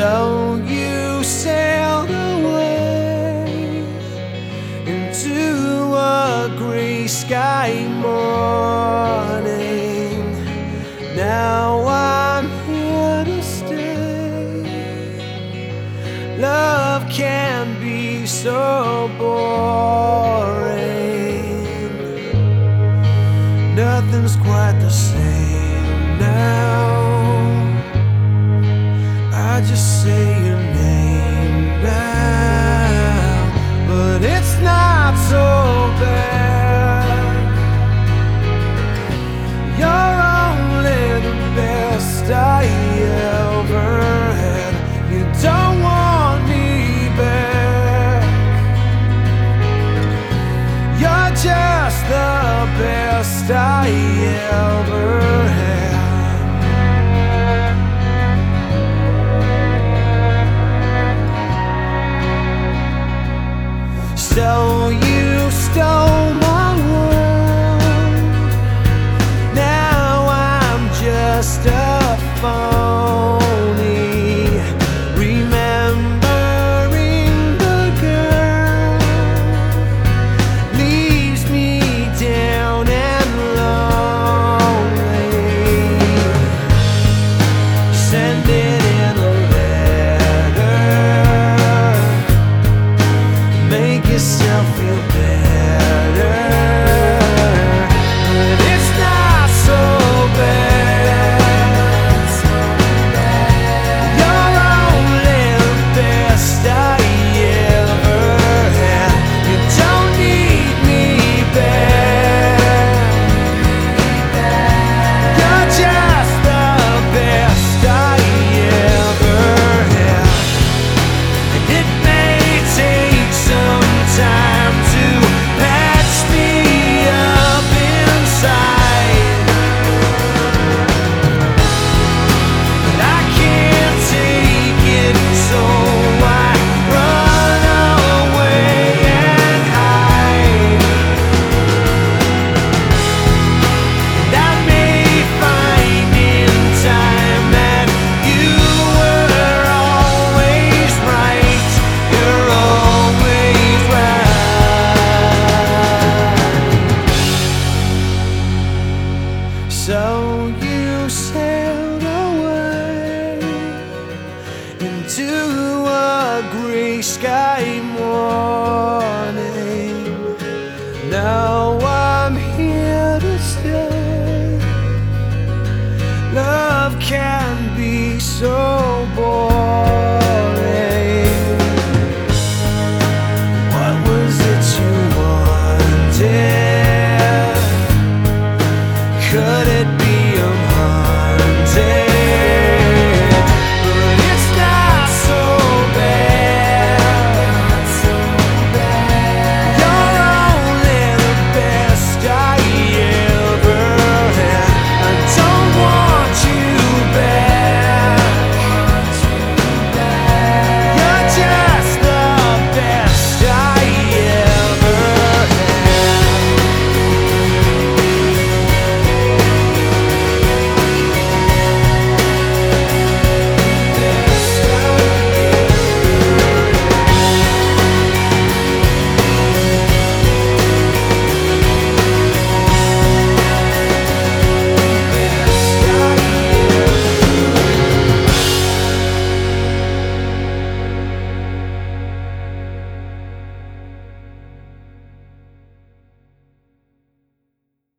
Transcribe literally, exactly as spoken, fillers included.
So you sailed away into a gray sky morning. Now I'm here to stay. Love can be so boring. Nothing's quite the same now. I just say your name now, but it's not so bad. You're only the best I ever had. You don't want me back. You're just the best I ever had. So you stole my world. Now I'm just a phony, remembering the girl leaves me down and lonely. Send it in a letter, make yourself feel better, but it's not so bad. You're only the best I ever had. You don't need me back. You're just the best I ever had. And it may take some time to patch me up inside, but I can't take it, so I run away and hide. And I may find in time that you were always right. You're always right. So you sailed away into a gray sky morning. Now I'm here to stay. Love can be so